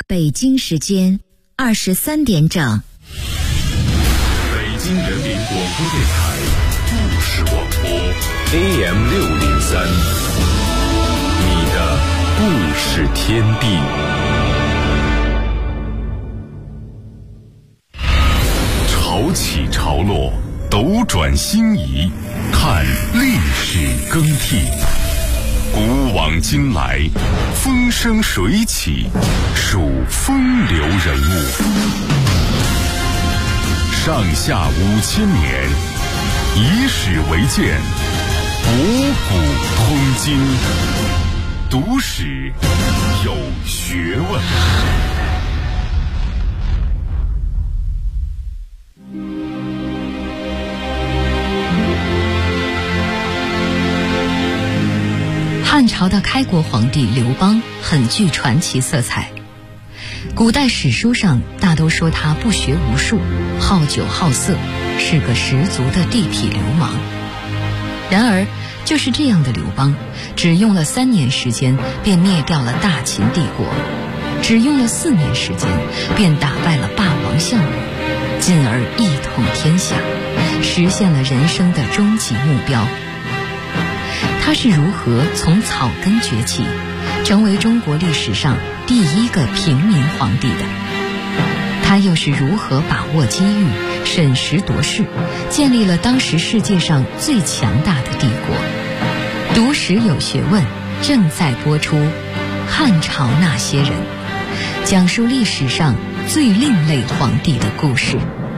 北京时间23点整。 北京人民广播电台故事广播 AM603，你的故事天地。潮起潮落，斗转星移，看历史更替。古往今来，风生水起，数风流人物。上下5000年，以史为鉴，博古通今，读史有学问。 汉朝的开国皇帝刘邦很具传奇色彩，古代史书上大都说他不学无术，好酒好色，是个十足的地痞流氓。然而就是这样的刘邦，只用了3年时间便灭掉了大秦帝国，只用了4年时间便打败了霸王项羽，进而一统天下，实现了人生的终极目标。他是如何从草根崛起，成为中国历史上第一个平民皇帝的？他又是如何把握机遇，审时度势，建立了当时世界上最强大的帝国？读史有学问，正在播出《汉朝那些人》，讲述历史上最另类皇帝的故事。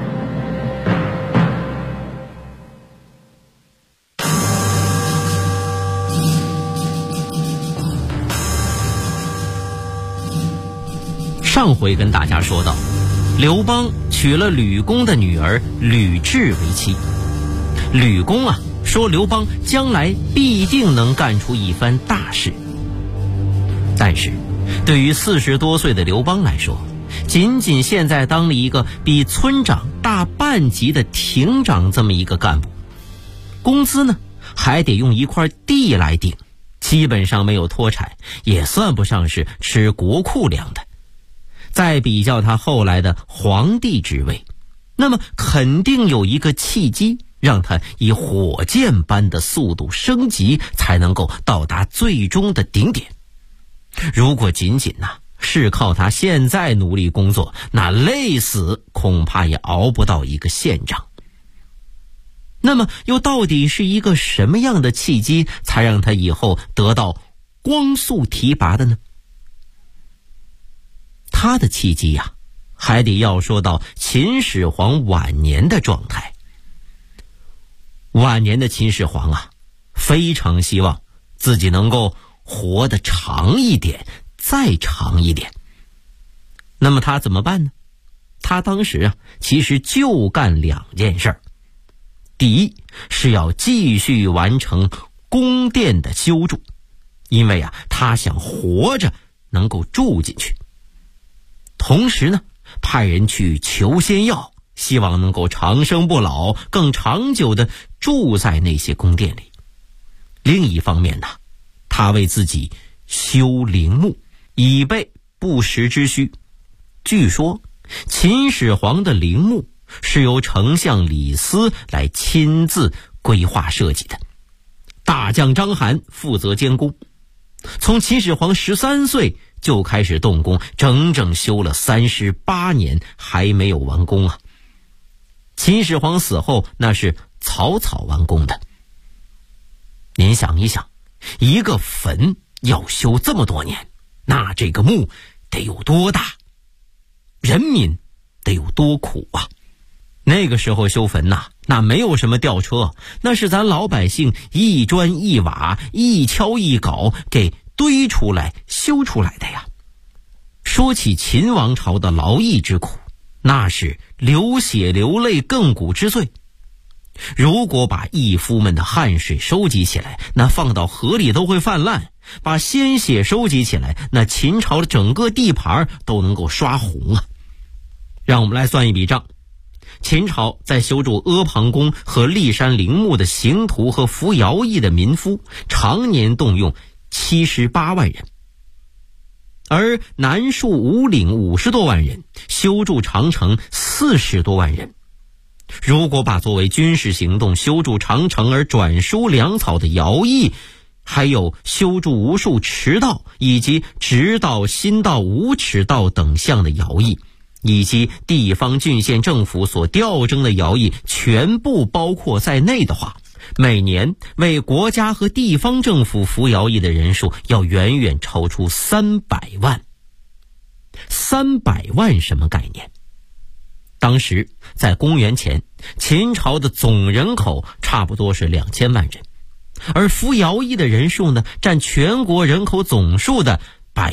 上回跟大家说到，刘邦娶了吕公的女儿吕雉为妻。吕公说刘邦将来必定能干出一番大事。但是对于40多岁的刘邦来说，仅仅现在当了一个比村长大半级的亭长这么一个干部，工资呢还得用一块地来顶，基本上没有脱产，也算不上是吃国库粮的。再比较他后来的皇帝职位，那么肯定有一个契机让他以火箭般的速度升级，才能够到达最终的顶点。如果仅仅是靠他现在努力工作，那累死恐怕也熬不到一个县长。那么又到底是一个什么样的契机，才让他以后得到光速提拔的呢？他的契机还得要说到秦始皇晚年的状态。晚年的秦始皇非常希望自己能够活得长一点，再长一点。那么他怎么办呢？他当时其实就干2件事。第一是要继续完成宫殿的修筑，因为他想活着能够住进去。同时呢，派人去求仙药，希望能够长生不老，更长久地住在那些宫殿里。另一方面他为自己修陵墓，以备不时之需。据说秦始皇的陵墓是由丞相李斯来亲自规划设计的，大将章邯负责监工。从秦始皇13岁就开始动工，整整修了38年还没有完工秦始皇死后那是草草完工的。您想一想，一个坟要修这么多年，那这个墓得有多大，人民得有多苦那个时候修坟那没有什么吊车，那是咱老百姓一砖一瓦一锹一镐给堆出来修出来的呀。说起秦王朝的劳役之苦，那是流血流泪亘古之最。如果把义夫们的汗水收集起来，那放到河里都会泛滥；把鲜血收集起来，那秦朝的整个地盘都能够刷红让我们来算一笔账。秦朝在修筑阿房宫和骊山陵墓的刑徒和服徭役的民夫，常年动用78万人。 而南戍五岭50多万人，修筑长城40多万人。如果把作为军事行动修筑长城而转输粮草的徭役，还有修筑无数驰道以及直道、新道、无驰道等项的徭役，以及地方郡县政府所调征的徭役全部包括在内的话，每年为国家和地方政府服徭役的人数要远远超出300万。300万什么概念？当时在公元前，秦朝的总人口差不多是2000万人，而服徭役的人数呢，占全国人口总数的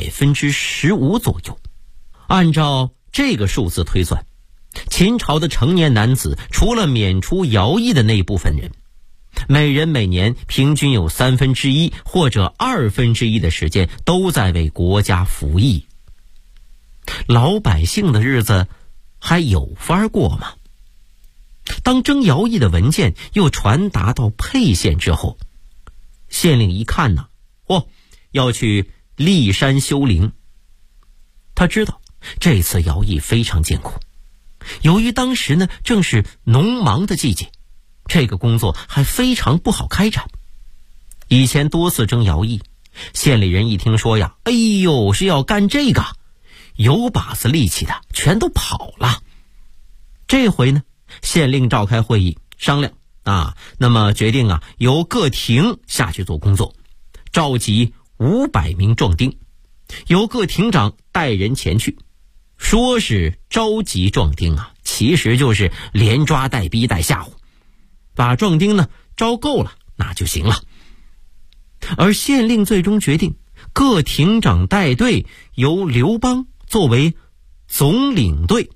15%左右。按照这个数字推算，秦朝的成年男子除了免除徭役的那部分人，每人每年平均有1/3或者1/2的时间都在为国家服役。老百姓的日子还有法过吗？当征徭役的文件又传达到沛县之后，县令一看呢，要去骊山修陵。他知道这次徭役非常艰苦，由于当时呢正是农忙的季节，这个工作还非常不好开展。以前多次征徭役，县里人一听说呀，是要干这个，有把子力气的全都跑了。这回呢，县令召开会议商量那么决定由各亭下去做工作，召集500名壮丁，由各亭长带人前去。说是召集壮丁其实就是连抓带逼带吓唬，把壮丁呢招够了那就行了。而县令最终决定各亭长带队，由刘邦作为总领队。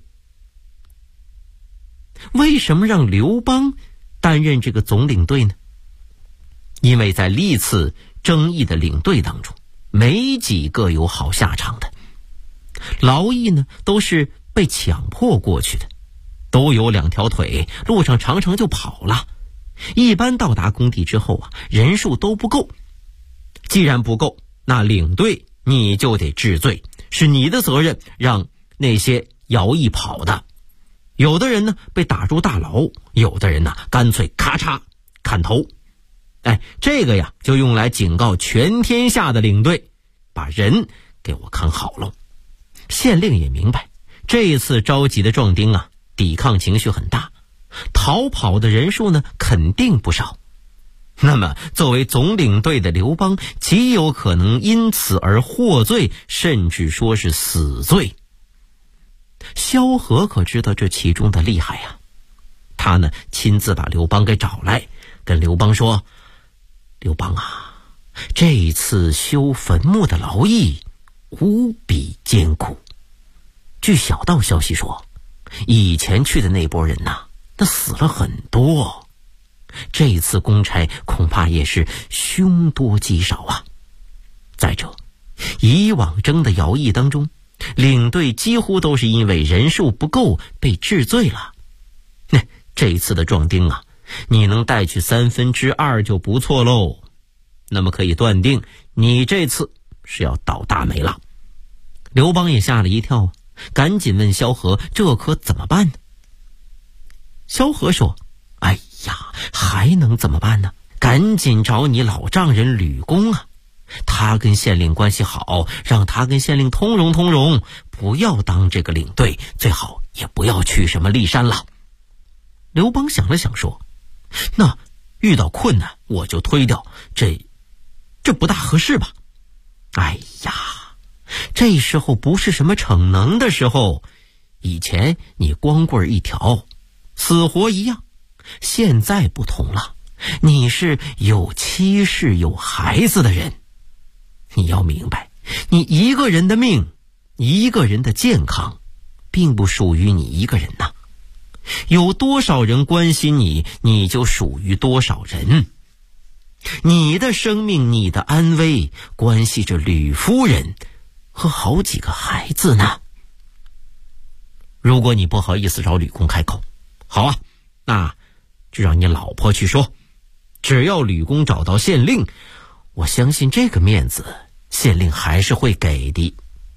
为什么让刘邦担任这个总领队呢？因为在历次征役的领队当中，没几个有好下场的。劳役呢都是被强迫过去的，都有2条腿，路上常常就跑了。一般到达工地之后人数都不够。既然不够，那领队你就得治罪，是你的责任让那些徭役跑的。有的人呢被打入大牢，有的人呢干脆咔嚓砍头。这个就用来警告全天下的领队，把人给我看好了。县令也明白，这一次召集的壮丁抵抗情绪很大，逃跑的人数呢肯定不少。那么作为总领队的刘邦极有可能因此而获罪，甚至说是死罪。萧何可知道这其中的厉害他呢亲自把刘邦给找来，跟刘邦说，刘邦这一次修坟墓的劳役无比艰苦。据小道消息说，以前去的那波人那死了很多，这一次公差恐怕也是凶多吉少再者，以往征的徭役当中，领队几乎都是因为人数不够被治罪了。这一次的壮丁你能带去2/3就不错喽。那么可以断定，你这次是要倒大霉了。刘邦也吓了一跳赶紧问萧何，这可怎么办呢？萧何说，还能怎么办呢？赶紧找你老丈人吕公他跟县令关系好，让他跟县令通融通融，不要当这个领队，最好也不要去什么骊山了。刘邦想了想说，那遇到困难我就推掉，这不大合适吧？这时候不是什么逞能的时候，以前你光棍一条，死活一样，现在不同了，你是有妻室有孩子的人。你要明白，你一个人的命，一个人的健康，并不属于你一个人有多少人关心你，你就属于多少人。你的生命，你的安危，关系着吕夫人和好几个孩子呢。如果你不好意思找吕公开口，好那就让你老婆去说。只要吕公找到县令，我相信这个面子县令还是会给的。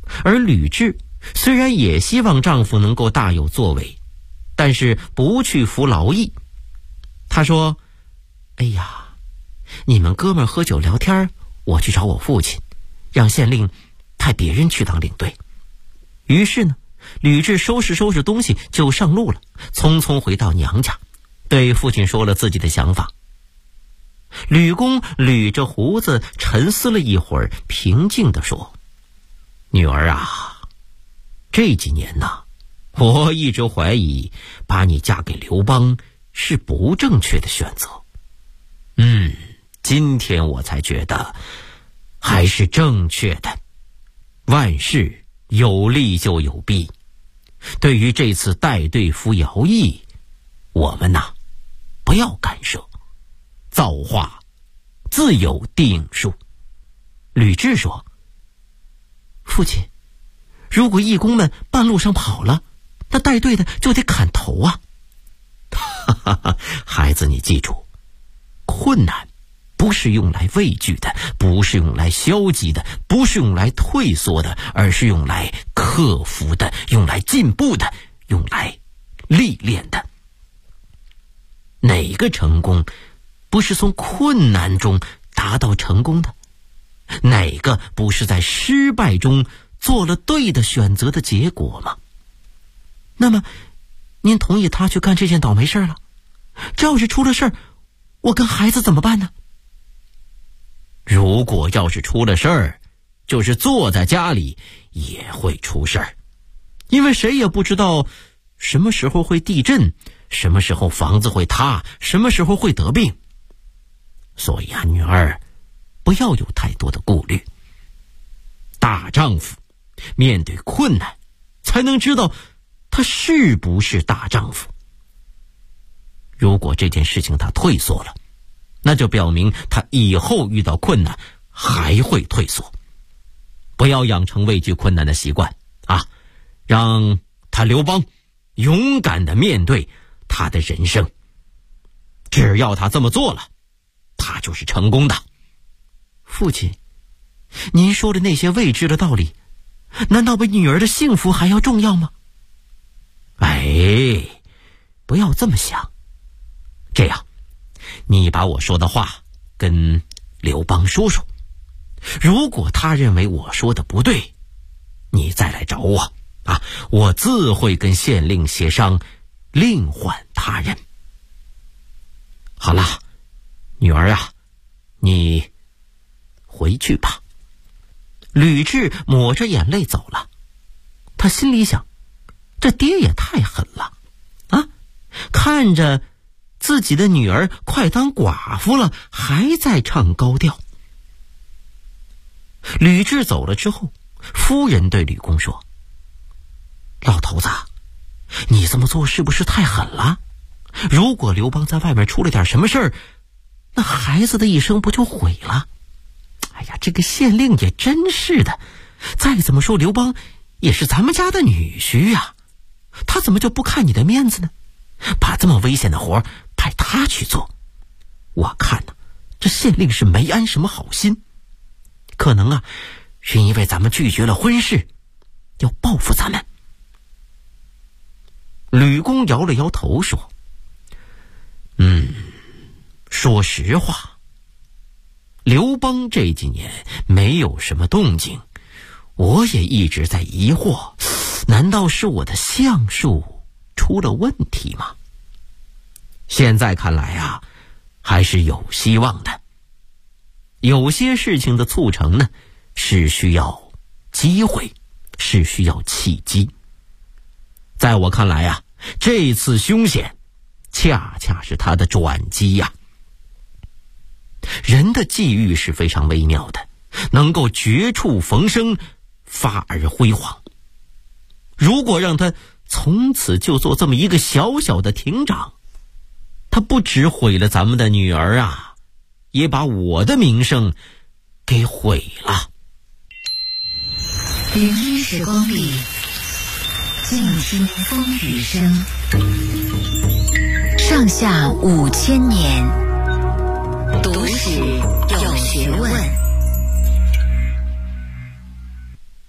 而吕雉虽然也希望丈夫能够大有作为，但是不去服劳役。她说：哎呀，你们哥们喝酒聊天，我去找我父亲，让县令派别人去当领队。于是呢，吕雉收拾收拾东西就上路了，匆匆回到娘家，对父亲说了自己的想法。吕公捋着胡子沉思了一会儿，平静地说：女儿啊，这几年呢，我一直怀疑把你嫁给刘邦是不正确的选择。今天我才觉得还是正确的。万事有利就有弊，对于这次带队服徭役，我们不要干涉，造化自有定数。吕雉说：父亲，如果义工们半路上跑了，那带队的就得砍头啊。孩子，你记住，困难不是用来畏惧的，不是用来消极的，不是用来退缩的，而是用来克服的，用来进步的，用来历练的。哪个成功不是从困难中达到成功的？哪个不是在失败中做了对的选择的结果吗？那么您同意他去干这件倒霉事了？这要是出了事儿，我跟孩子怎么办呢？如果要是出了事儿，就是坐在家里也会出事儿，因为谁也不知道什么时候会地震，什么时候房子会塌，什么时候会得病。所以女儿，不要有太多的顾虑。大丈夫面对困难，才能知道他是不是大丈夫。如果这件事情他退缩了，那就表明他以后遇到困难还会退缩。不要养成畏惧困难的习惯让他刘邦勇敢地面对他的人生。只要他这么做了，他就是成功的。父亲，您说的那些未知的道理，难道比女儿的幸福还要重要吗？不要这么想。这样，你把我说的话跟刘邦说说，如果他认为我说的不对，你再来找我我自会跟县令协商，另换他人。好了，女儿你回去吧。吕雉抹着眼泪走了。他心里想，这爹也太狠了看着自己的女儿快当寡妇了，还在唱高调。吕雉走了之后，夫人对吕公说：老头子，你这么做是不是太狠了？如果刘邦在外面出了点什么事儿，那孩子的一生不就毁了？这个县令也真是的，再怎么说刘邦也是咱们家的女婿他怎么就不看你的面子呢？把这么危险的活派他去做，我看这县令是没安什么好心，可能是因为咱们拒绝了婚事，要报复咱们。吕公摇了摇头说：说实话，刘邦这几年没有什么动静，我也一直在疑惑，难道是我的相术出了问题吗？现在看来还是有希望的。有些事情的促成呢，是需要机会，是需要契机。在我看来这次凶险恰恰是他的转机人的际遇是非常微妙的，能够绝处逢生，发而辉煌。如果让他从此就做这么一个小小的亭长，他不只毁了咱们的女儿也把我的名声给毁了。 聆听时光里，静听风雨声。上下5000年，读史有学问。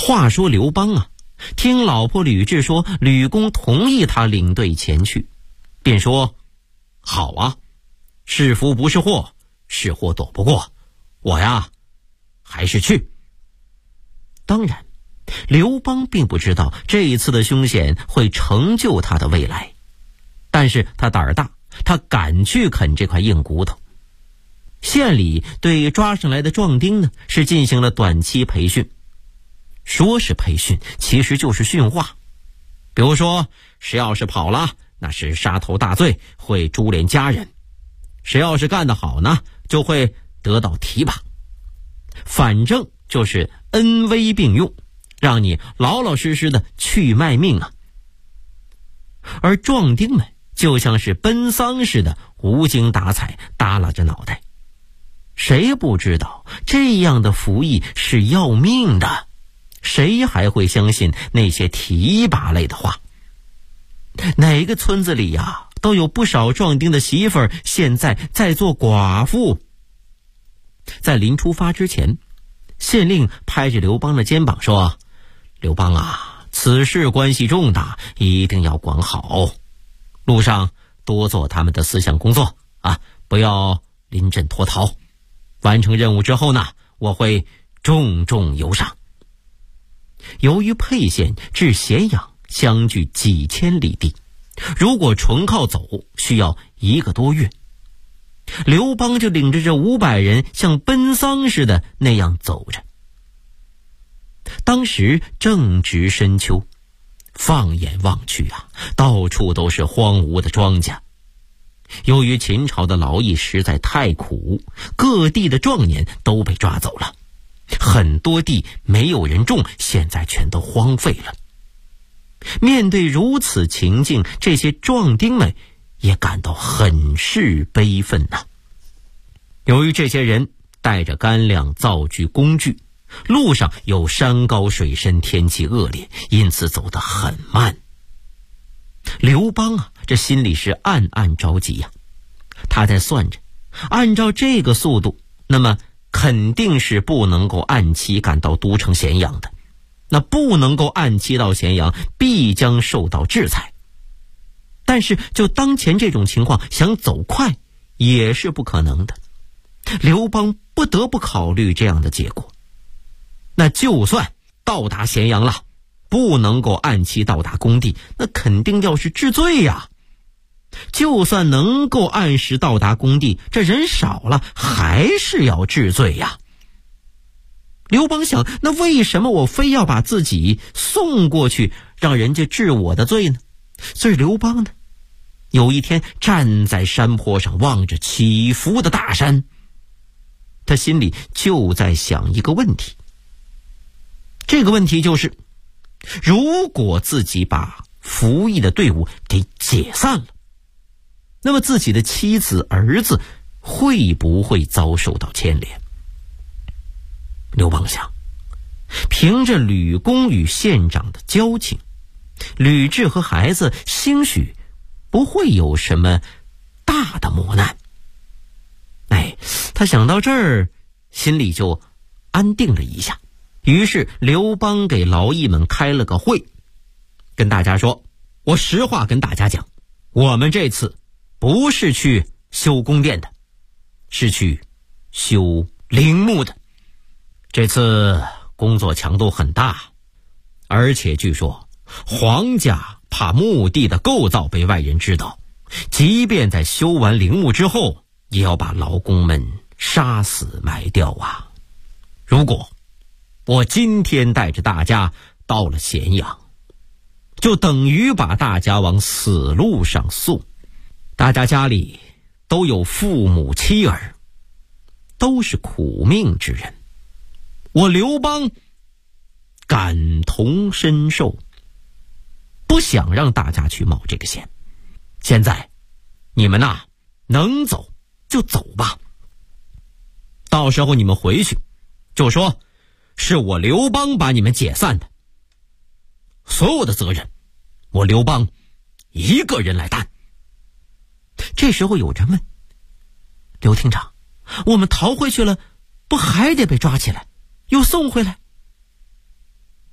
话说刘邦啊，听老婆吕雉说吕公同意他领队前去，便说：好啊，是福不是祸，是祸躲不过，我呀还是去。当然刘邦并不知道这一次的凶险会成就他的未来，但是他胆儿大，他敢去啃这块硬骨头。县里对抓上来的壮丁呢，是进行了短期培训。说是培训，其实就是训话。比如说，谁要是跑了，那是杀头大罪，会株连家人；谁要是干得好呢，就会得到提拔。反正就是恩威并用，让你老老实实的去卖命啊。而壮丁们就像是奔丧似的，无精打采，耷拉着脑袋。谁不知道这样的服役是要命的？谁还会相信那些提拔类的话？哪个村子里呀，都有不少壮丁的媳妇儿现在在做寡妇。在临出发之前，县令拍着刘邦的肩膀说：刘邦啊，此事关系重大，一定要管好。路上多做他们的思想工作啊，不要临阵脱逃。完成任务之后呢，我会重重有赏。由于沛县至咸阳相距几千里地，如果纯靠走需要1个多月。刘邦就领着这500人像奔丧似的那样走着。当时正值深秋，放眼望去啊，到处都是荒芜的庄稼。由于秦朝的劳役实在太苦，各地的壮年都被抓走了，很多地没有人种，现在全都荒废了。面对如此情境，这些壮丁们也感到很是悲愤呐。由于这些人带着干粮、造具、工具，路上有山高水深，天气恶劣，因此走得很慢。刘邦啊，这心里是暗暗着急呀。他在算着，按照这个速度，那么肯定是不能够按期赶到都城咸阳的。那不能够按期到咸阳，必将受到制裁。但是就当前这种情况，想走快也是不可能的。刘邦不得不考虑这样的结果。那就算到达咸阳了，不能够按期到达工地，那肯定要是治罪呀。就算能够按时到达工地，这人少了，还是要治罪呀。刘邦想，那为什么我非要把自己送过去，让人家治我的罪呢？所以刘邦呢，有一天站在山坡上，望着起伏的大山，他心里就在想一个问题。这个问题就是，如果自己把服役的队伍给解散了，那么自己的妻子儿子会不会遭受到牵连？刘邦想，凭着吕公与县长的交情，吕雉和孩子兴许不会有什么大的磨难。他想到这儿，心里就安定了一下。于是刘邦给劳役们开了个会，跟大家说，我实话跟大家讲，我们这次不是去修宫殿的，是去修陵墓的。这次工作强度很大，而且据说皇家怕墓地的构造被外人知道，即便在修完陵墓之后，也要把劳工们杀死埋掉啊。如果我今天带着大家到了咸阳，就等于把大家往死路上送。大家家里都有父母妻儿，都是苦命之人，我刘邦感同身受，不想让大家去冒这个险。现在你们呐，能走就走吧，到时候你们回去就说是我刘邦把你们解散的，所有的责任我刘邦一个人来担。这时候有人问，刘厅长，我们逃回去了，不还得被抓起来又送回来？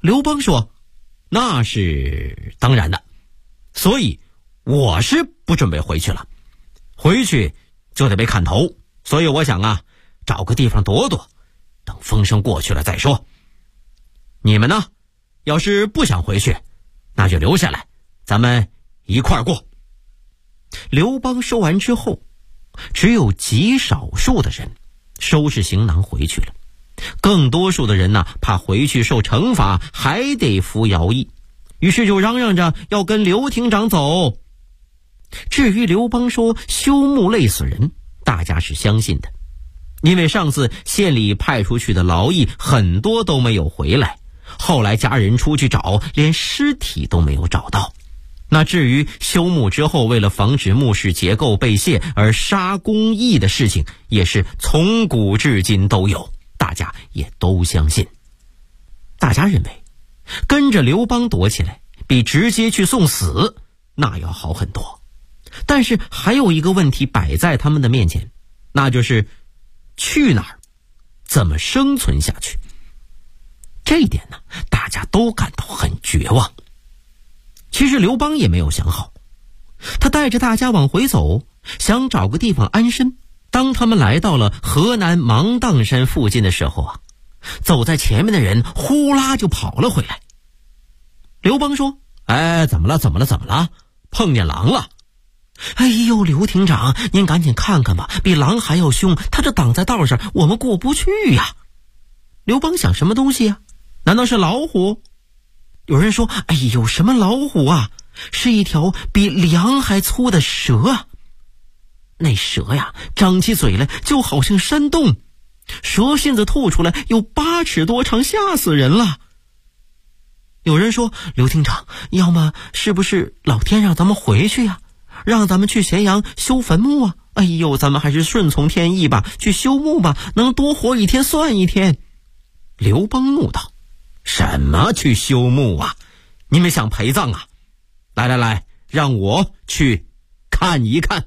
刘邦说，那是当然的，所以我是不准备回去了，回去就得被砍头，所以我想啊，找个地方躲躲，等风声过去了再说。你们呢，要是不想回去，那就留下来，咱们一块儿过。刘邦说完之后，只有极少数的人收拾行囊回去了，更多数的人呢，怕回去受惩罚，还得服徭役，于是就嚷嚷着要跟刘厅长走。至于刘邦说修墓累死人，大家是相信的，因为上次县里派出去的劳役很多都没有回来，后来家人出去找，连尸体都没有找到。那至于修墓之后为了防止墓室结构被泄而杀公役的事情，也是从古至今都有，大家也都相信。大家认为跟着刘邦躲起来比直接去送死那要好很多，但是还有一个问题摆在他们的面前，那就是去哪儿，怎么生存下去。这一点呢，大家都感到很绝望。其实刘邦也没有想好，他带着大家往回走，想找个地方安身。当他们来到了河南芒砀山附近的时候啊，走在前面的人呼啦就跑了回来。刘邦说，怎么了？碰见狼了？哎呦，刘厅长，您赶紧看看吧，比狼还要凶，他这挡在道上，我们过不去呀。刘邦想，什么东西啊？难道是老虎？有人说，哎呦，什么老虎啊，是一条比梁还粗的蛇啊。那蛇呀，张起嘴来就好像山洞，蛇信子吐出来有8尺多长，吓死人了。有人说，刘厅长，要么是不是老天让咱们回去呀，让咱们去咸阳修坟墓啊？哎呦，咱们还是顺从天意吧，去修墓吧，能多活一天算一天。刘邦怒道，什么去修墓啊？你们想陪葬啊？来，让我去看一看。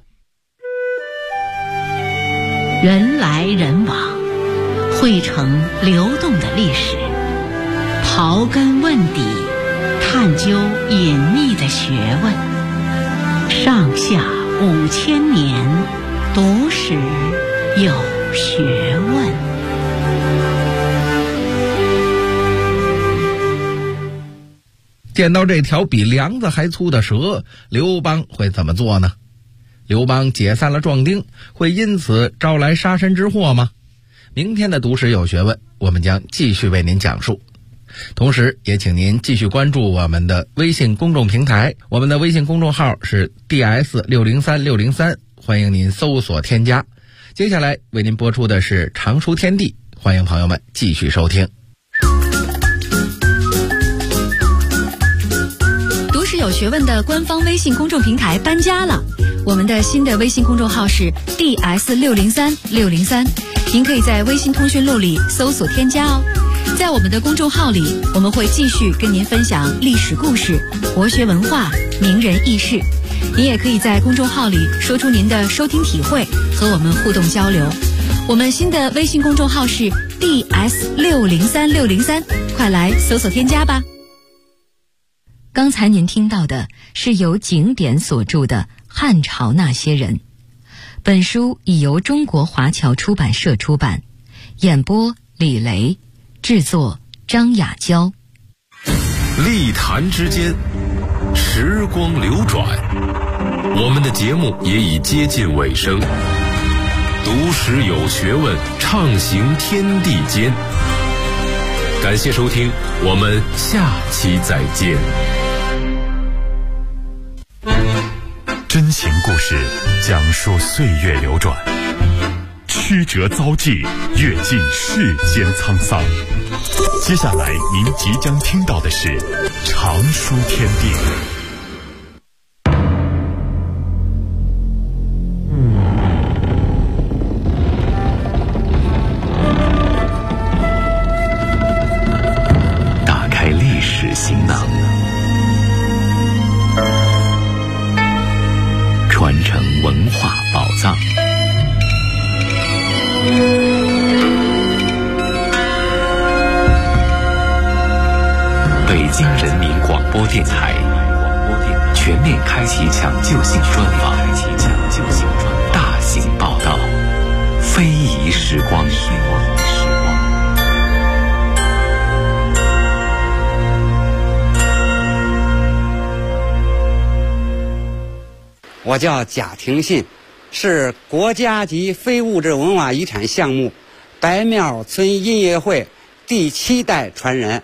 人来人往，汇成流动的历史，刨根问底，探究隐秘的学问，上下5000年，读史有学问。 见到这条比梁子还粗的蛇，刘邦会怎么做呢？刘邦解散了壮丁，会因此招来杀身之祸吗？明天的读史有学问，我们将继续为您讲述。同时也请您继续关注我们的微信公众平台，我们的微信公众号是 DS603603，欢迎您搜索添加。接下来为您播出的是常书天地，欢迎朋友们继续收听。 读史有学问的官方微信公众平台搬家了，我们的新的微信公众号是 DS603603，您可以在微信通讯录里搜索添加哦。在我们的公众号里，我们会继续跟您分享历史故事、国学文化、名人轶事。您也可以在公众号里说出您的收听体会，和我们互动交流。我们新的微信公众号是 DS603603，快来搜索添加吧。刚才您听到的是由景典所著的《汉朝那些人》，本书已由中国华侨出版社出版，演播李雷，制作张雅娇。 历坛之间，时光流转，我们的节目也已接近尾声。读史有学问，畅行天地间。感谢收听，我们下期再见。 真情故事讲述岁月流转，曲折遭际，阅尽世间沧桑。接下来您即将听到的是常书天地。 打开历史行囊，传承文化宝藏。 播电台全面开启抢救性专访，大型报道，非遗时光。 我叫贾廷信，是国家级非物质文化遗产项目白庙村音乐会第7代传人。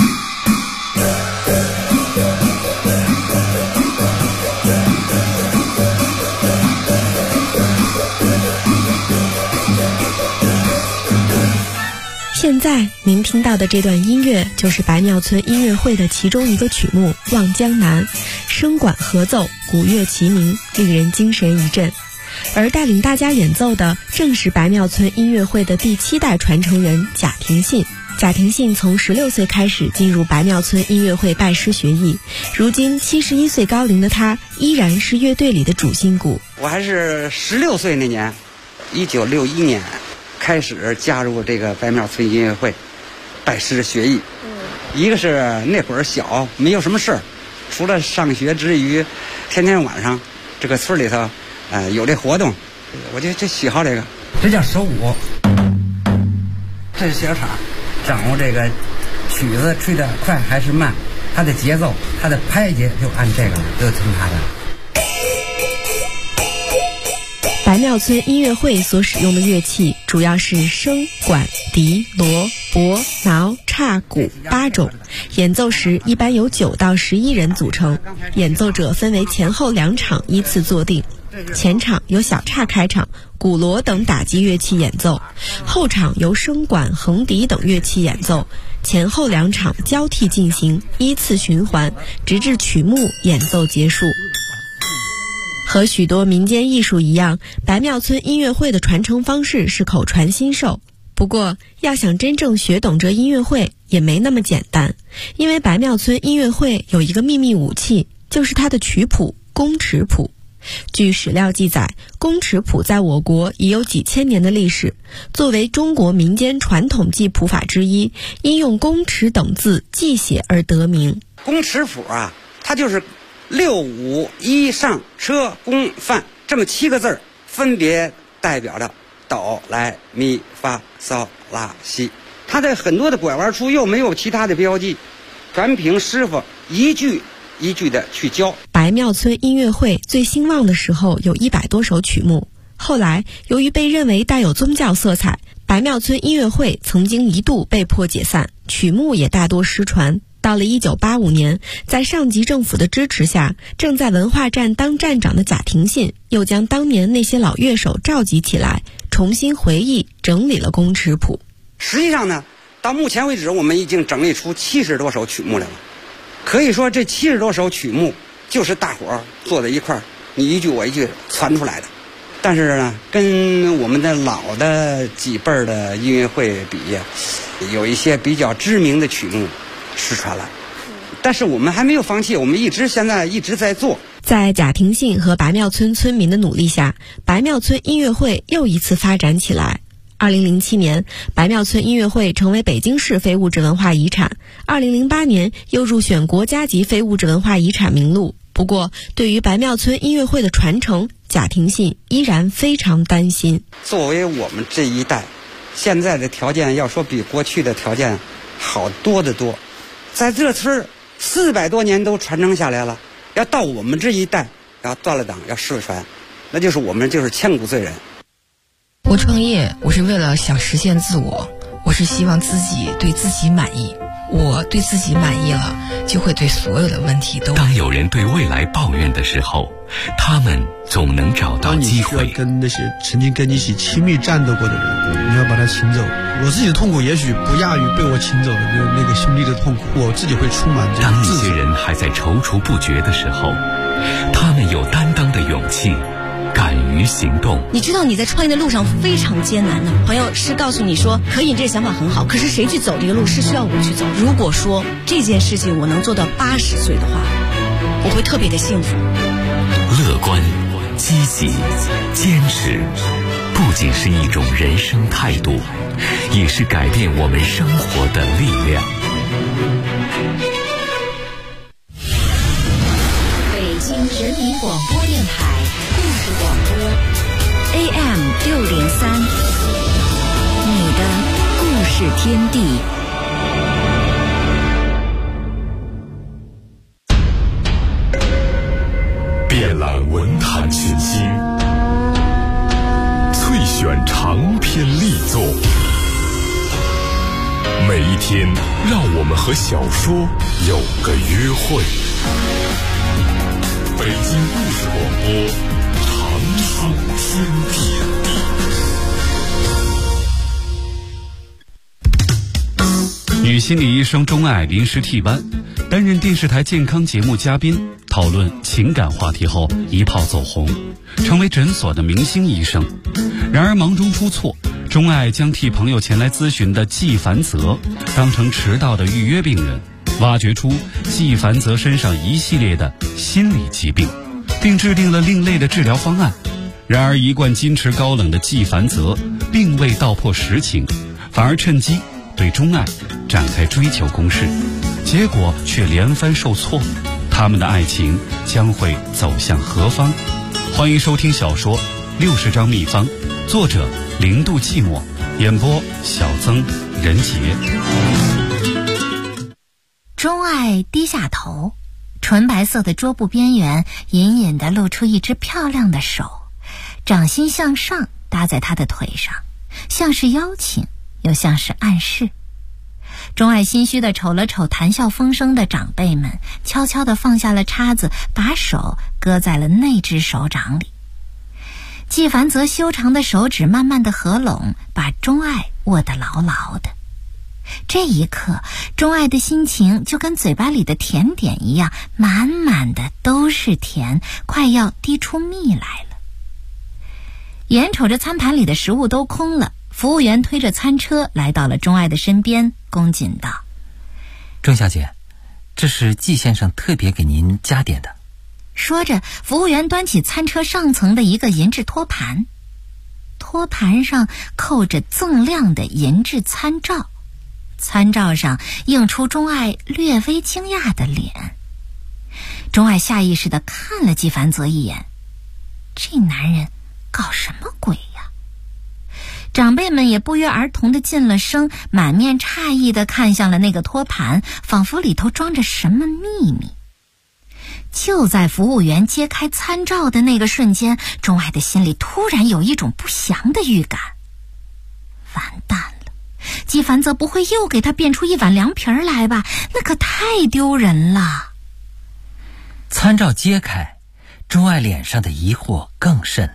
现在您听到的这段音乐就是白庙村音乐会的其中一个曲目《望江南》，声管合奏，鼓乐齐鸣，令人精神一振。而带领大家演奏的正是白庙村音乐会的第7代传承人贾廷信。贾廷信从16岁开始进入白庙村音乐会拜师学艺，如今71岁高龄的他依然是乐队里的主心骨。 我还是16岁那年，1961年开始加入这个白庙村音乐会，拜师学艺。一个是那会儿小，没有什么事儿，除了上学之余，天天晚上这个村里头，有这活动，我就喜好这个。这叫手鼓，这是小场，掌握这个曲子吹得快还是慢，它的节奏，它的拍节就按这个，就听它的。 白庙村音乐会所使用的乐器主要是笙、管、笛、锣、钹、挠、叉、鼓8种，演奏时一般由9到11人组成，演奏者分为前后2场依次坐定。前场由小叉开场，鼓锣等打击乐器演奏，后场由笙管、横笛等乐器演奏，前后2场交替进行，依次循环，直至曲目演奏结束。和许多民间艺术一样，白庙村音乐会的传承方式是口传心授。不过，要想真正学懂这音乐会也没那么简单，因为白庙村音乐会有一个秘密武器，就是它的曲谱宫尺谱。据史料记载，宫尺谱在我国已有几千年的历史，作为中国民间传统记谱法之一，因用宫尺等字记写而得名。 宫尺谱啊，它就是6、5、1上车宫范这么7个字，分别代表着哆来咪发嗦拉西。它在很多的拐弯处又没有其他的标记，全凭师傅一句一句的去教。 白庙村音乐会最兴旺的时候有100多首曲目，后来由于被认为带有宗教色彩，白庙村音乐会曾经一度被迫解散，曲目也大多失传。到了1985年，在上级政府的支持下，正在文化站当站长的贾廷信又将当年那些老乐手召集起来，重新回忆整理了宫尺谱。 实际上呢，到目前为止我们已经整理出70多首曲目来了。可以说这70多首曲目就是大伙儿坐在一块儿，你一句我一句传出来的。但是呢，跟我们的老的几辈儿的音乐会比，有一些比较知名的曲目失传了，但是我们还没有放弃，我们现在一直在做。 在贾廷信和白庙村村民的努力下，白庙村音乐会又一次发展起来。2007年，白庙村音乐会成为北京市非物质文化遗产，2008年又入选国家级非物质文化遗产名录。不过，对于白庙村音乐会的传承，贾廷信依然非常担心。 作为我们这一代，现在的条件要说比过去的条件好多得多。在这村400多年都传承下来了，要到我们这一代要断了档，要失传，那就是我们就是千古罪人。 我创业，我是为了想实现自我，我是希望自己对自己满意。我对自己满意了，就会对所有的问题都。 当有人对未来抱怨的时候，他们总能找到机会。 当你需要跟那些曾经跟你一起亲密战斗过的人，你要把他请走。我自己的痛苦也许不亚于被我请走的那个兄弟的痛苦，我自己会充满这种自责。 当一些人还在踌躇不决的时候，他们有担当的勇气，敢于行动。 你知道你在创业的路上非常艰难的，朋友是告诉你说可以，你这个想法很好，可是谁去走这个路是需要我去走。如果说这件事情我能做到80岁的话，我会特别的幸福。 乐观、积极、坚持，不仅是一种人生态度，也是改变我们生活的力量。 人民广播电台故事广播 AM 603，你的故事天地。 遍览文坛群星，萃选长篇力作。每一天，让我们和小说有个约会。北京故事广播，长长天地。 女心理医生钟爱临时替班，担任电视台健康节目嘉宾，讨论情感话题后一炮走红，成为诊所的明星医生。然而忙中出错，钟爱将替朋友前来咨询的季凡泽当成迟到的预约病人，挖掘出季凡泽身上一系列的心理疾病，并制定了另类的治疗方案。然而一贯矜持高冷的季凡泽并未道破实情，反而趁机对钟爱展开追求攻势，结果却连番受挫。他们的爱情将会走向何方？欢迎收听小说《60张秘方》，作者0度寂寞，演播小曾、任杰。 钟爱低下头，纯白色的桌布边缘隐隐地露出一只漂亮的手，掌心向上搭在他的腿上，像是邀请，又像是暗示。钟爱心虚地瞅了瞅谈笑风生的长辈们，悄悄地放下了叉子，把手搁在了那只手掌里。季凡泽修长的手指慢慢地合拢，把钟爱握得牢牢的。这一刻，钟爱的心情就跟嘴巴里的甜点一样，满满的都是甜，快要滴出蜜来了。眼瞅着餐盘里的食物都空了，服务员推着餐车来到了钟爱的身边，恭谨道： 钟小姐，这是季先生特别给您加点的。 说着，服务员端起餐车上层的一个银质托盘，托盘上扣着锃亮的银质餐照，餐照上映出钟爱略微惊讶的脸。钟爱下意识地看了季凡泽一眼，这男人搞什么鬼呀？长辈们也不约而同地进了声，满面诧异地看向了那个托盘，仿佛里头装着什么秘密。就在服务员揭开餐照的那个瞬间，钟爱的心里突然有一种不祥的预感。完蛋了，季凡泽不会又给他变出一碗凉皮儿来吧？那可太丢人了。 餐照揭开，钟爱脸上的疑惑更甚。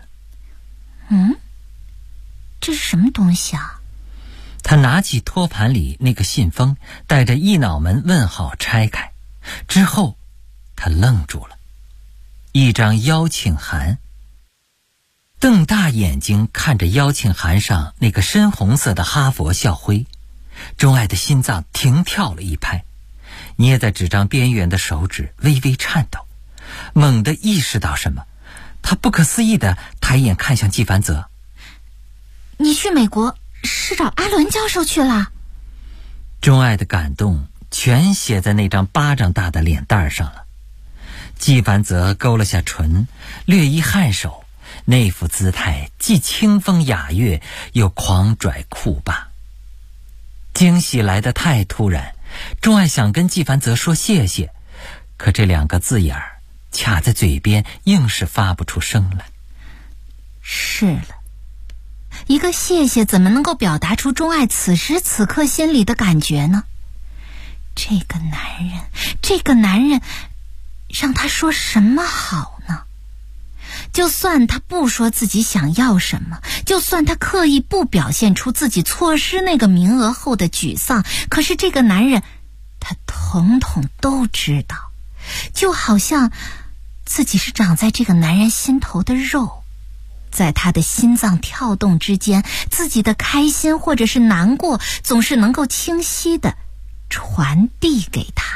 这是什么东西啊？ 他拿起托盘里那个信封，带着一脑门问号拆开，之后他愣住了。一张邀请函。瞪大眼睛看着邀请函上那个深红色的哈佛校徽，钟爱的心脏停跳了一拍，捏在纸张边缘的手指微微颤抖，猛地意识到什么，他不可思议地抬眼看向季凡泽。 你去美国是找阿伦教授去了？ 钟爱的感动全写在那张巴掌大的脸蛋上了。季凡泽勾了下唇，略一颔首，那副姿态既清风雅乐，又狂拽酷霸。惊喜来得太突然，钟爱想跟季凡泽说谢谢，可这两个字眼儿卡在嘴边，硬是发不出声来。 是了，一个谢谢怎么能够表达出钟爱此时此刻心里的感觉呢？这个男人让他说什么好呢？就算他不说自己想要什么，就算他刻意不表现出自己错失那个名额后的沮丧，可是这个男人他统统都知道，就好像自己是长在这个男人心头的肉，在他的心脏跳动之间，自己的开心或者是难过总是能够清晰地传递给他。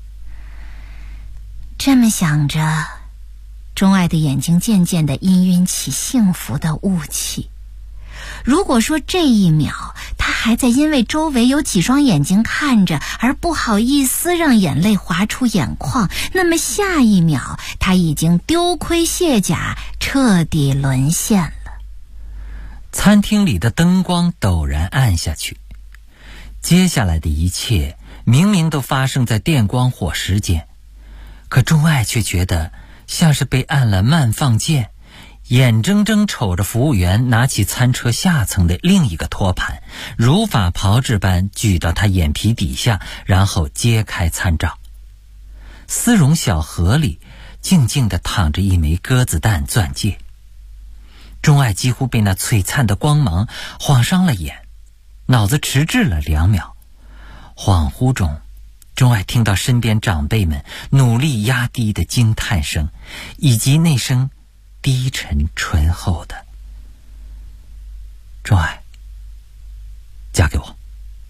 这么想着，钟爱的眼睛渐渐地氤氲起幸福的雾气。如果说这一秒他还在因为周围有几双眼睛看着而不好意思让眼泪滑出眼眶，那么下一秒他已经丢盔卸甲，彻底沦陷了。 餐厅里的灯光陡然暗下去，接下来的一切明明都发生在电光火石间，可钟爱却觉得像是被按了慢放键，眼睁睁瞅着服务员拿起餐车下层的另一个托盘，如法炮制般举到他眼皮底下，然后揭开餐罩。丝绒小盒里静静地躺着一枚鸽子蛋钻戒。钟爱几乎被那璀璨的光芒晃伤了眼，脑子迟滞了2秒。恍惚中，钟爱听到身边长辈们努力压低的惊叹声，以及那声低沉醇厚的钟爱，嫁给我。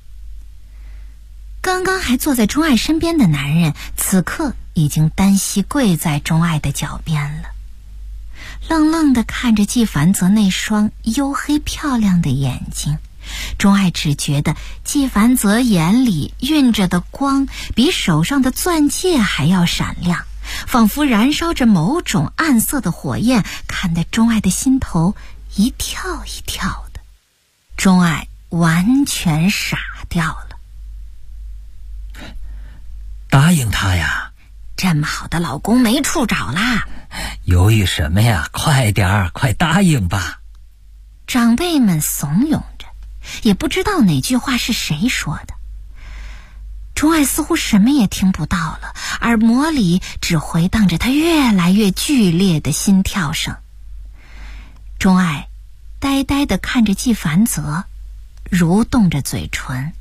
刚刚还坐在钟爱身边的男人，此刻已经单膝跪在钟爱的脚边了，愣愣地看着纪梵泽那双黝黑漂亮的眼睛。钟爱只觉得纪梵泽眼里蕴着的光比手上的钻戒还要闪亮，仿佛燃烧着某种暗色的火焰，看得钟爱的心头一跳一跳的。钟爱完全傻掉了。 答应他呀！ 这么好的老公没处找啦！ 犹豫什么呀？快点儿，快答应吧！ 长辈们怂恿着，也不知道哪句话是谁说的。钟爱似乎什么也听不到了，耳膜里只回荡着他越来越剧烈的心跳声。钟爱呆呆地看着纪梵泽，蠕动着嘴唇。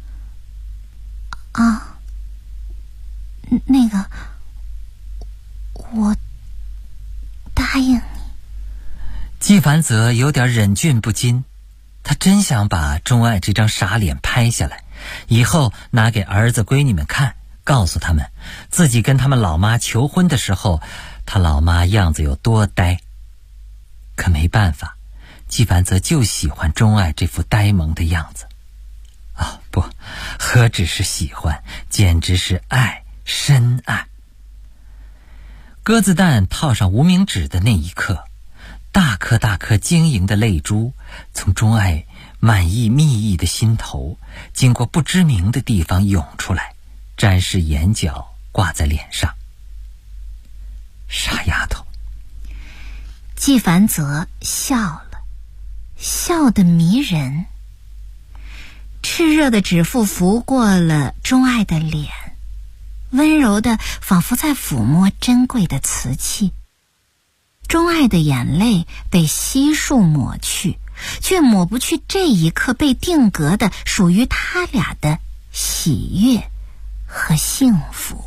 那个，我答应你。 纪梵泽有点忍俊不禁，他真想把钟爱这张傻脸拍下来，以后拿给儿子闺女们看，告诉他们自己跟他们老妈求婚的时候，他老妈样子有多呆。可没办法，纪梵泽就喜欢钟爱这副呆萌的样子。不，何止是喜欢，简直是爱，深爱。鸽子蛋套上无名指的那一刻，大颗大颗晶莹的泪珠从钟爱满意蜜意的心头经过不知名的地方涌出来，沾湿眼角，挂在脸上。傻丫头。 纪梵泽笑了，笑得迷人。炽热的指腹拂过了钟爱的脸，温柔的仿佛在抚摸珍贵的瓷器。钟爱的眼泪被悉数抹去，却抹不去这一刻被定格的属于他俩的喜悦和幸福。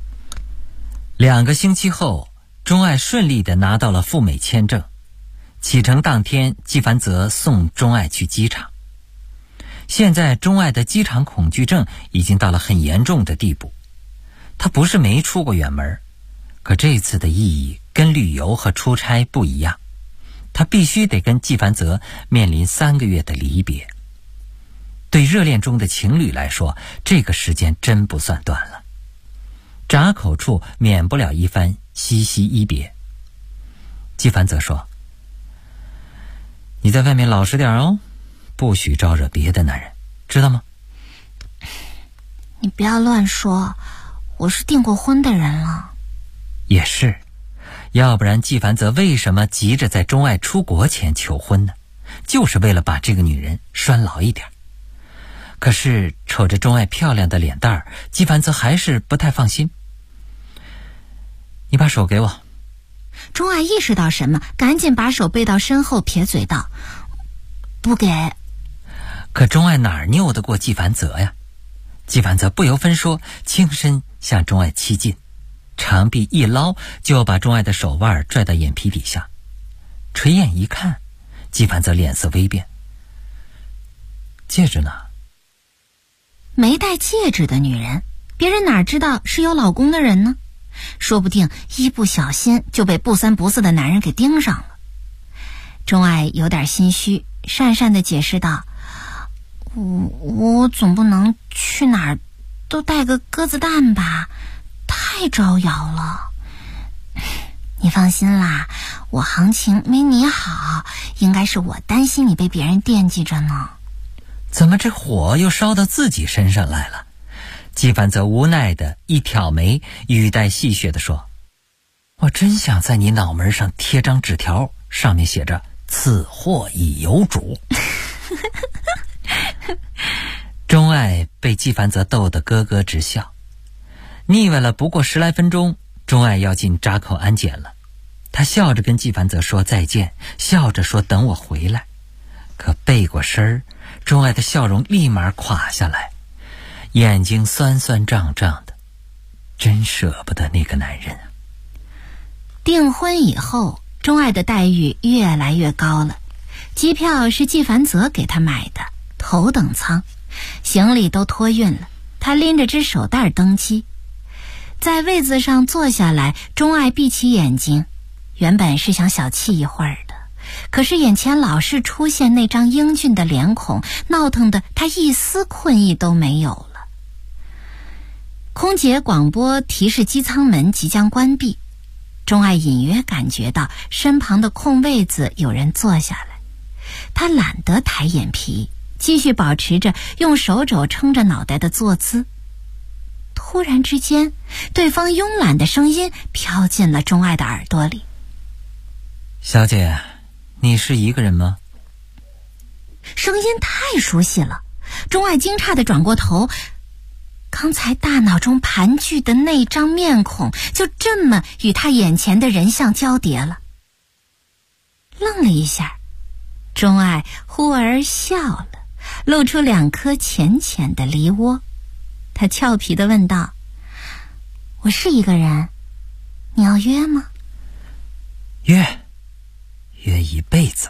2个星期后，钟爱顺利地拿到了赴美签证。启程当天，纪梵泽送钟爱去机场。现在钟爱的机场恐惧症已经到了很严重的地步。他不是没出过远门，可这次的意义跟旅游和出差不一样，他必须得跟纪梵泽面临3个月的离别。对热恋中的情侣来说，这个时间真不算短了。闸口处免不了一番惜惜一别。纪梵泽说：“你在外面老实点哦，不许招惹别的男人，知道吗？” 你不要乱说，我是订过婚的人了。 也是，要不然纪梵泽为什么急着在钟爱出国前求婚呢？就是为了把这个女人拴牢一点。可是瞅着钟爱漂亮的脸蛋儿，纪梵泽还是不太放心。你把手给我。 钟爱意识到什么，赶紧把手背到身后，撇嘴道：“不给。” 可钟爱哪儿拗得过纪梵泽呀？纪梵泽不由分说，轻身向钟爱亲近，长臂一捞，就把钟爱的手腕拽到眼皮底下。垂眼一看，纪梵泽脸色微变。戒指呢？ 没戴戒指的女人，别人哪知道是有老公的人呢？说不定一不小心就被不三不四的男人给盯上了。钟爱有点心虚，讪讪地解释道：“ 我总不能去哪儿都带个鸽子蛋吧，太招摇了。你放心啦，我行情没你好，应该是我担心你被别人惦记着呢。 怎么这火又烧到自己身上来了？纪凡则无奈的一挑眉，语带戏谑地说：我真想在你脑门上贴张纸条，上面写着此货已有主。钟爱被纪凡则逗得咯咯直笑。腻歪了不过10来分钟，钟爱要进闸口安检了。他笑着跟纪凡则说再见，笑着说等我回来。可背过身儿，钟爱的笑容立马垮下来，眼睛酸酸胀胀的，真舍不得那个男人啊。 订婚以后，钟爱的待遇越来越高了。机票是纪凡则给他买的，头等舱，行李都托运了，他拎着只手袋登机。在位子上坐下来，钟爱闭起眼睛，原本是想小憩一会儿的，可是眼前老是出现那张英俊的脸孔，闹腾的他一丝困意都没有了。空姐广播提示机舱门即将关闭，钟爱隐约感觉到身旁的空位子有人坐下来，他懒得抬眼皮，继续保持着用手肘撑着脑袋的坐姿。突然之间，对方慵懒的声音飘进了钟爱的耳朵里： 小姐，你是一个人吗？ 声音太熟悉了，钟爱惊诧地转过头，刚才大脑中盘踞的那张面孔就这么与他眼前的人像交叠了。愣了一下，钟爱忽而笑了，露出2颗浅浅的梨窝。他俏皮地问道：我是一个人，你要约吗？ 约一辈子。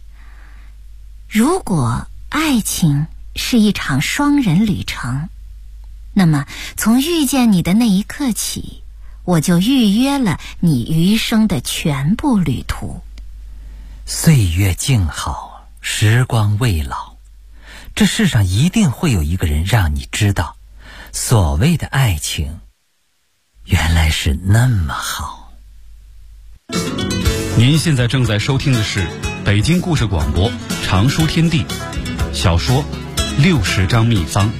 如果爱情是一场双人旅程，那么从遇见你的那一刻起，我就预约了你余生的全部旅途。 岁月静好，时光未老，这世上一定会有一个人让你知道，所谓的爱情原来是那么好。 您现在正在收听的是北京故事广播长书天地小说60张秘方。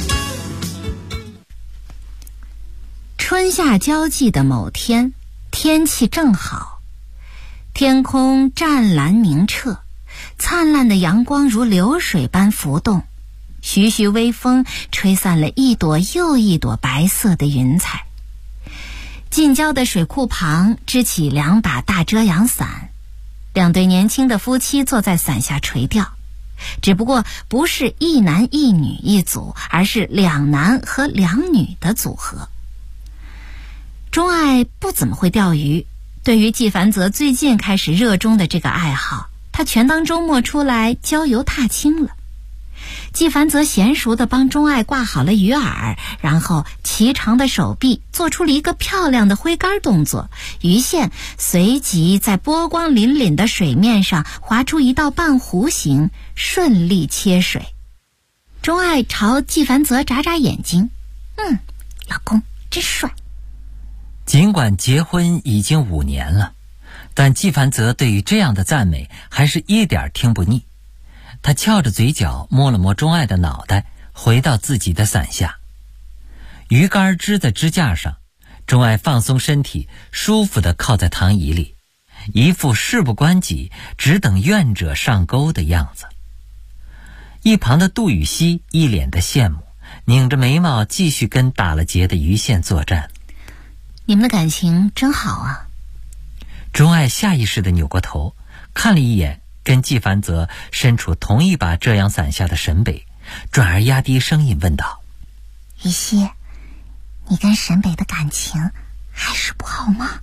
春夏交际的某天，天气正好，天空湛蓝明澈，灿烂的阳光如流水般浮动，徐徐微风吹散了一朵又一朵白色的云彩。近郊的水库旁支起2把大遮阳伞，2对年轻的夫妻坐在伞下垂钓，只不过不是1男1女一组，而是2男和2女的组合。钟爱不怎么会钓鱼，对于纪凡则最近开始热衷的这个爱好，他全当周末出来郊游踏青了。纪凡则娴熟地帮钟爱挂好了鱼饵，然后颀长的手臂做出了一个漂亮的挥竿动作，鱼线随即在波光粼粼的水面上划出一道半弧形，顺利切水。钟爱朝纪凡则眨眨眼睛：老公真帅。 尽管结婚已经5年了，但纪凡则对于这样的赞美还是一点听不腻。他翘着嘴角摸了摸钟爱的脑袋，回到自己的伞下。鱼竿支在支架上，钟爱放松身体，舒服地靠在躺椅里，一副事不关己，只等愿者上钩的样子。一旁的杜雨熙一脸的羡慕，拧着眉毛继续跟打了结的鱼线作战。 你们的感情真好啊。 钟爱下意识地扭过头，看了一眼跟纪凡则身处同一把遮阳伞下的沈北，转而压低声音问道： 雨熙，你跟沈北的感情还是不好吗？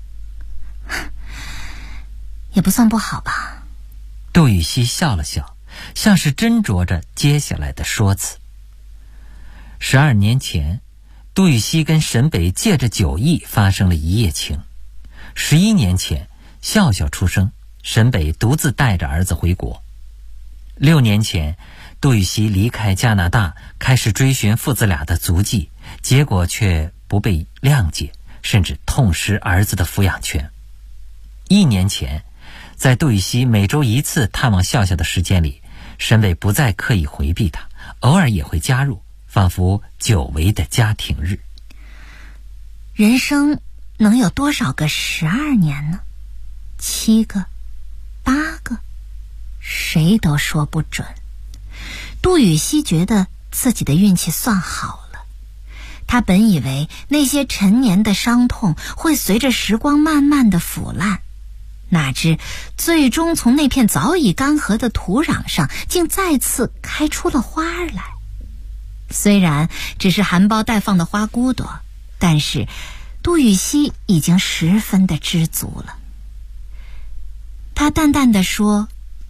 也不算不好吧。 杜雨熙笑了笑，像是斟酌着接下来的说辞。12年前，杜雨熙跟沈北借着酒意发生了一夜情。11年前，笑笑出生，沈北独自带着儿子回国。6年前， 杜禹锡离开加拿大，开始追寻父子俩的足迹，结果却不被谅解，甚至痛失儿子的抚养权。1年前，在杜禹锡每周1次探望笑笑的时间里，沈伟不再刻意回避他，偶尔也会加入，仿佛久违的家庭日。 人生能有多少个12年呢？7个、8个，谁都说不准。杜禹锡觉得自己的运气算好了，他本以为那些陈年的伤痛会随着时光慢慢的腐烂，哪知最终从那片早已干涸的土壤上竟再次开出了花来。虽然只是含苞待放的花骨朵，但是杜禹锡已经十分的知足了。他淡淡地说，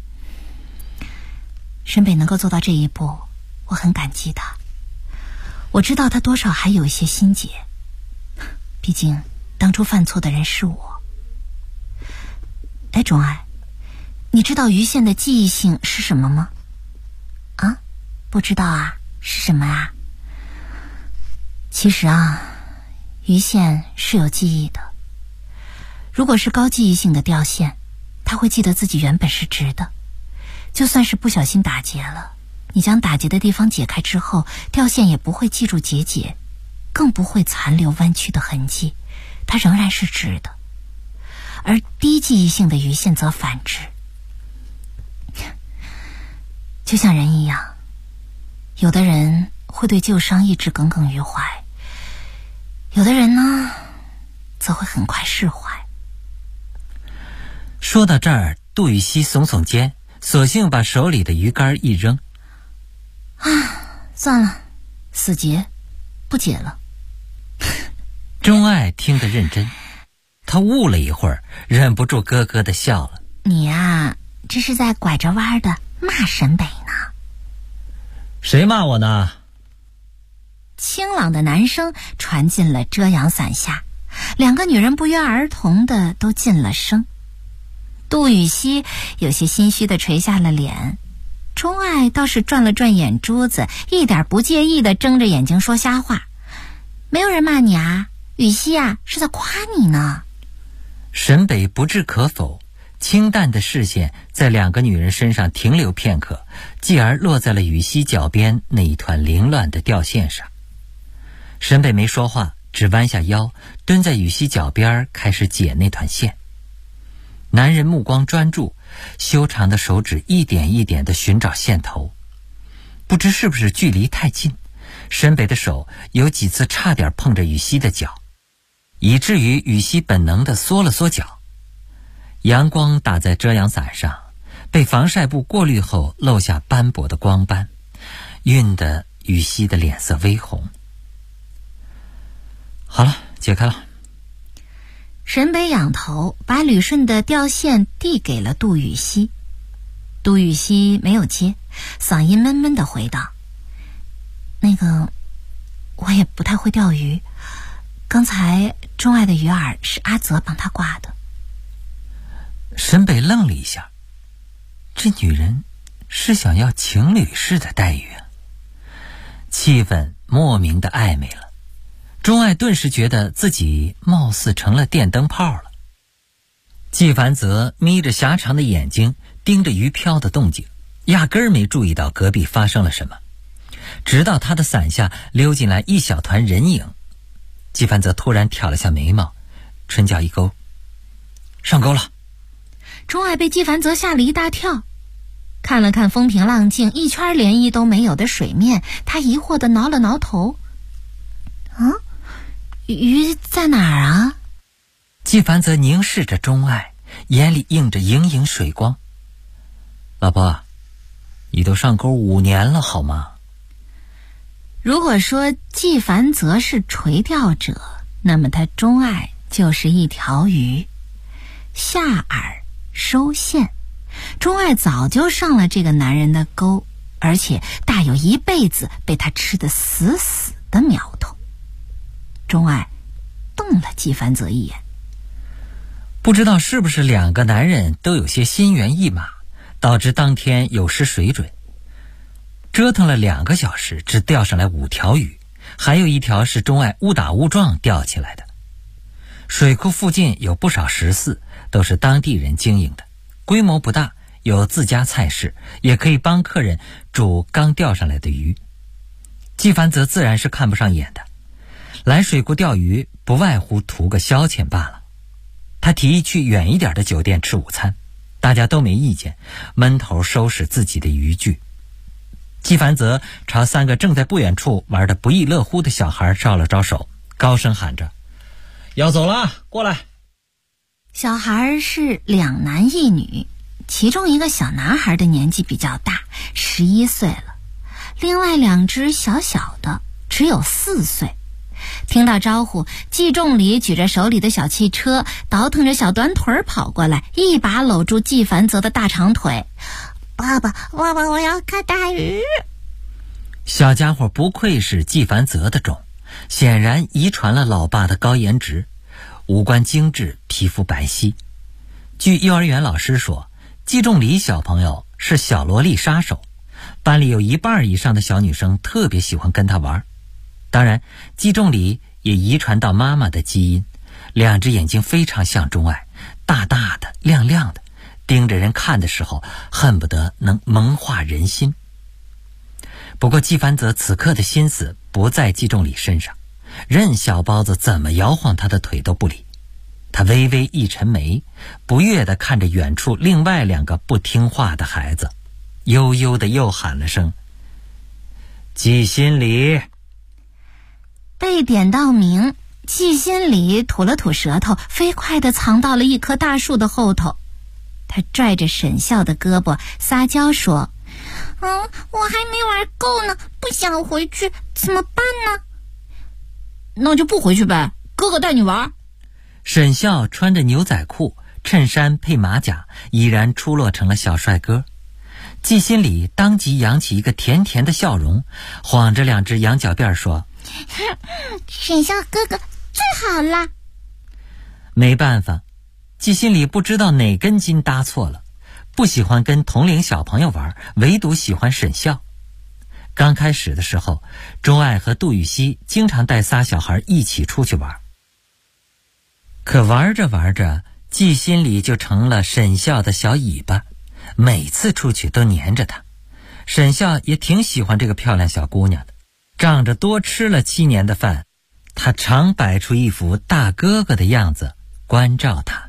沈北能够做到这一步，我很感激他。我知道他多少还有一些心结，毕竟当初犯错的人是我。哎，钟爱，你知道鱼线的记忆性是什么吗？啊，不知道啊，是什么啊？其实啊，鱼线是有记忆的。如果是高记忆性的掉线，它会记得自己原本是直的，就算是不小心打结了，你将打结的地方解开之后，掉线也不会记住结节，更不会残留弯曲的痕迹，它仍然是直的。而低记忆性的鱼线则反之，就像人一样，有的人会对旧伤一直耿耿于怀，有的人呢则会很快释怀。 说到这儿，杜禹锡耸耸肩，索性把手里的鱼竿一扔。 算了，死结不解了。 钟爱听得认真，他悟了一会儿，忍不住咯咯地笑了。 你啊，这是在拐着弯的骂沈北呢。 谁骂我呢？ 清朗的男声传进了遮阳伞下，两个女人不约而同的都噤了声。杜禹锡有些心虚的垂下了脸，钟爱倒是转了转眼珠子，一点不介意的睁着眼睛说瞎话。没有人骂你啊，禹锡啊，是在夸你呢。 沈北不置可否，清淡的视线在两个女人身上停留片刻，继而落在了禹锡脚边那一团凌乱的吊线上。沈北没说话，只弯下腰，蹲在禹锡脚边开始解那团线。男人目光专注，修长的手指一点一点地寻找线头。不知是不是距离太近，沈北的手有几次差点碰着禹锡的脚，以至于禹锡本能地缩了缩脚。阳光打在遮阳伞上，被防晒布过滤后露下斑驳的光斑，晕得禹锡的脸色微红。好了，解开了。 沈北仰头把捋顺的吊线递给了杜禹锡。杜禹锡没有接，嗓音闷闷地回道，那个我也不太会钓鱼，刚才钟爱的鱼饵是阿泽帮他挂的。 沈北愣了一下，这女人是想要情侣式的待遇啊，气氛莫名的暧昧了。钟爱顿时觉得自己貌似成了电灯泡了。纪凡泽眯着狭长的眼睛盯着鱼漂的动静，压根儿没注意到隔壁发生了什么，直到他的伞下溜进来一小团人影。纪凡泽突然挑了下眉毛，唇角一勾，上钩了。 钟爱被纪凡泽吓了一大跳，看了看风平浪静一圈涟漪都没有的水面，他疑惑地挠了挠头。鱼在哪儿啊？ 纪凡泽凝视着钟爱，眼里映着盈盈水光。老婆，你都上钩5年了好吗？ 如果说纪凡泽是垂钓者，那么他钟爱就是一条鱼。下饵收线，钟爱早就上了这个男人的钩，而且大有一辈子被他吃得死死的苗头。钟爱瞪了纪凡泽一眼， 不知道是不是两个男人都有些心猿意马，导致当天有失水准。 折腾了2个小时，只钓上来5条鱼，还有1条是钟爱误打误撞钓起来的。水库附近有不少食肆，都是当地人经营的，规模不大，有自家菜市，也可以帮客人煮刚钓上来的鱼。纪凡则自然是看不上眼的，来水库钓鱼不外乎图个消遣罢了。他提议去远一点的酒店吃午餐，大家都没意见，闷头收拾自己的渔具。纪凡则朝3个正在不远处玩得不亦乐乎的小孩招了招手，高声喊着： 要走了，过来。 小孩是2男1女，其中一个小男孩的年纪比较大，11岁了，另外2只小小的只有4岁。听到招呼，季仲礼举着手里的小汽车，倒腾着小短腿跑过来，一把搂住纪凡泽的大长腿。爸爸，我要看大鱼。 小家伙不愧是纪凡泽的种，显然遗传了老爸的高颜值，五官精致，皮肤白皙。据幼儿园老师说，季仲礼小朋友是小萝莉杀手，班里有1半以上的小女生特别喜欢跟他玩。当然，季仲礼也遗传到妈妈的基因，2只眼睛非常像钟爱，大大的，亮亮的，盯着人看的时候恨不得能蒙化人心。不过纪凡泽此刻的心思不在季仲礼身上，任小包子怎么摇晃他的腿都不理。他微微一沉眉，不悦地看着远处另外2个不听话的孩子，悠悠地又喊了声：季心礼。 被点到名，季心礼吐了吐舌头，飞快地藏到了一棵大树的后头。他拽着沈笑的胳膊撒娇说：我还没玩够呢，不想回去，怎么办呢？ 那就不回去呗，哥哥带你玩。 沈笑穿着牛仔裤，衬衫配马甲，已然出落成了小帅哥。季心礼当即扬起一个甜甜的笑容，晃着2只羊角辫说： 沈笑哥哥最好啦。 没办法，季心礼不知道哪根筋搭错了，不喜欢跟同龄小朋友玩，唯独喜欢沈笑。刚开始的时候，钟爱和杜禹锡经常带仨小孩一起出去玩，可玩着玩着，季心礼就成了沈笑的小尾巴，每次出去都黏着他。沈笑也挺喜欢这个漂亮小姑娘的，仗着多吃了7年的饭，他常摆出一副大哥哥的样子关照她。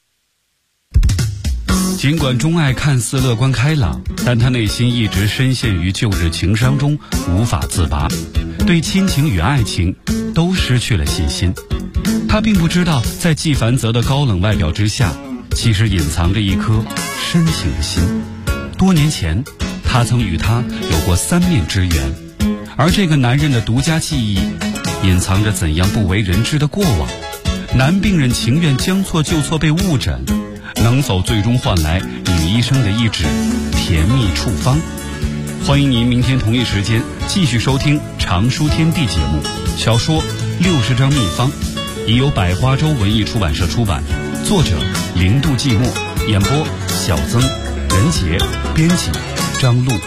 尽管钟爱看似乐观开朗，但他内心一直深陷于旧日情伤中无法自拔，对亲情与爱情都失去了信心。他并不知道，在纪凡泽的高冷外表之下，其实隐藏着一颗深情的心。多年前，他曾与他有过3面之缘，而这个男人的独家记忆，隐藏着怎样不为人知的过往。男病人情愿将错就错被误诊，能否最终换来女医生的一纸甜蜜处方？欢迎您明天同一时间继续收听常书天地节目，小说60张秘方，已由百花洲文艺出版社出版，作者零度寂寞，演播小曾、任杰，编辑张璐。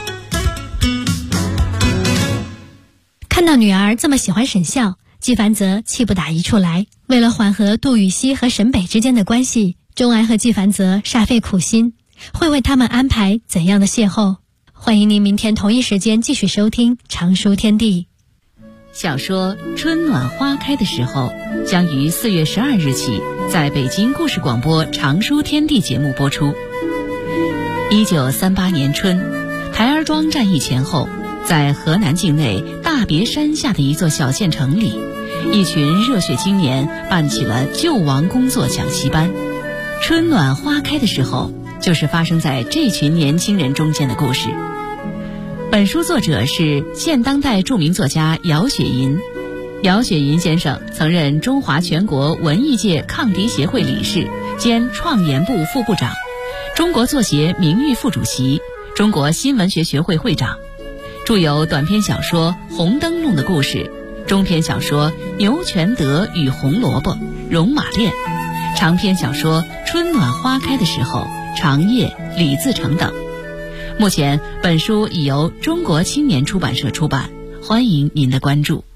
看到女儿这么喜欢沈笑，纪凡泽气不打一处来。为了缓和杜禹锡和沈北之间的关系，钟爱和纪凡泽煞费苦心，会为他们安排怎样的邂逅？欢迎您明天同一时间继续收听常书天地。 小说《春暖花开的时候》将于4月12日起在北京故事广播常书天地节目播出。1938年春，台儿庄战役前后，在河南境内大别山下的一座小县城里，一群热血青年办起了救亡工作讲习班。春暖花开的时候，就是发生在这群年轻人中间的故事。本书作者是现当代著名作家姚雪银。姚雪银先生曾任中华全国文艺界抗敌协会理事兼创研部副部长，中国作协名誉副主席，中国新文学学会会长，著有短篇小说《红灯笼的故事》，中篇小说《牛全德与红萝卜》《戎马恋》，长篇小说《春暖花开的时候》《长夜》《李自成》等。 目前本书已由中国青年出版社出版，欢迎您的关注。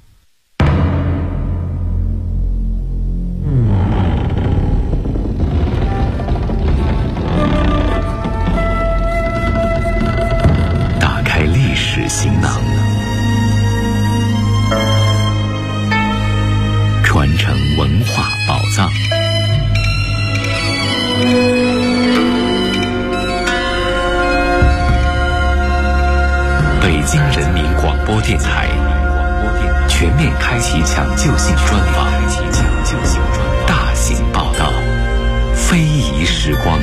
打开历史行囊，传承文化宝藏。北京人民广播电台全面开启抢救性专访，大型报道，非遗时光。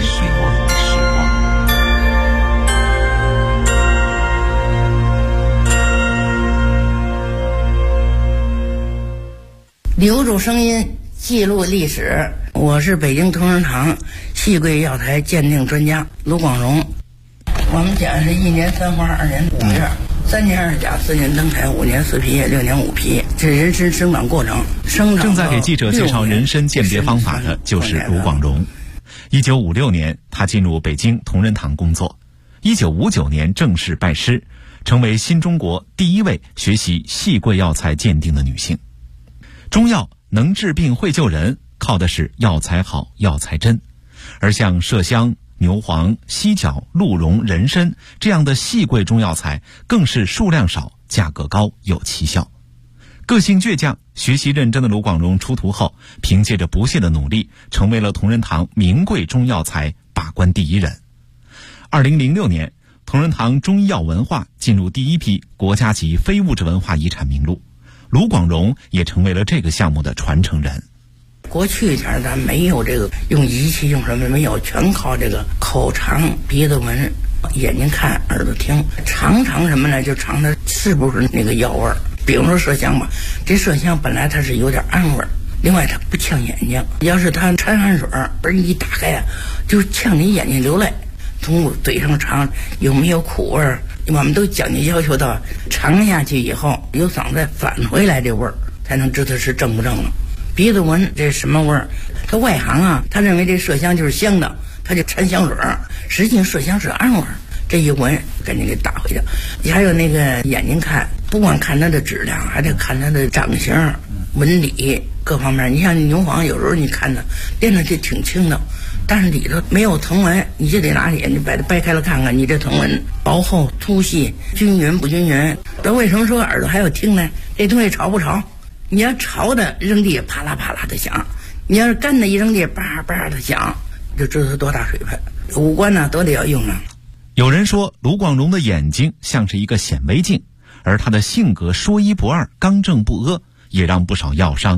留住声音，记录历史。我是北京同仁堂细桂药材鉴定专家卢广荣。我们讲是1年3花2年5叶，3年2甲4年登台5年4皮叶6年5皮，这人参生长过程。 正在给记者介绍人参鉴别方法的就是卢广荣。1956年，他进入北京同仁堂工作。1959年正式拜师，成为新中国第1位学习细桂药材鉴定的女性。中药能治病会救人，靠的是药材好药材真，而像麝香、牛黄、犀角、鹿茸、人参这样的细桂中药材更是数量少、价格高、有奇效。个性倔强、学习认真的卢广荣出徒后，凭借着不懈的努力，成为了同仁堂名贵中药材把关第1人。2006年，同仁堂中医药文化进入第1批国家级非物质文化遗产名录，卢广荣也成为了这个项目的传承人。 过去一点咱没有这个用仪器用什么没有，全靠这个口尝、鼻子闻、眼睛看、耳朵听，尝什么呢？就尝它是不是那个药味儿。比如说麝香吧，这麝香本来它是有点氨味儿，另外它不呛眼睛，要是它掺汗水儿一打开啊，就呛你眼睛流泪。从嘴上尝有没有苦味儿，我们都讲究要求到尝下去以后由嗓子返回来这味儿，才能知道是正不正了。鼻子闻这什么味儿？他外行啊，他认为这麝香就是香的，他就掺香水儿，实际上麝香是氨味儿。这一闻赶紧给打回去。还有那个眼睛看，不光看它的质量，还得看它的长形、纹理各方面。你像牛黄，有时候你看它练的就挺轻的，但是里头没有藤纹，你就得拿眼睛把它掰开了看看，你这藤纹薄厚、粗细、均匀不均匀。那为什么说耳朵还要听呢？这东西潮不潮？你要潮的扔地啪啦啪啦的响，你要是干的一扔地叭叭的响，就知道它多大水分。五官呢都得要用上。 有人说卢广荣的眼睛像是一个显微镜，而他的性格说一不二、刚正不阿，也让不少药商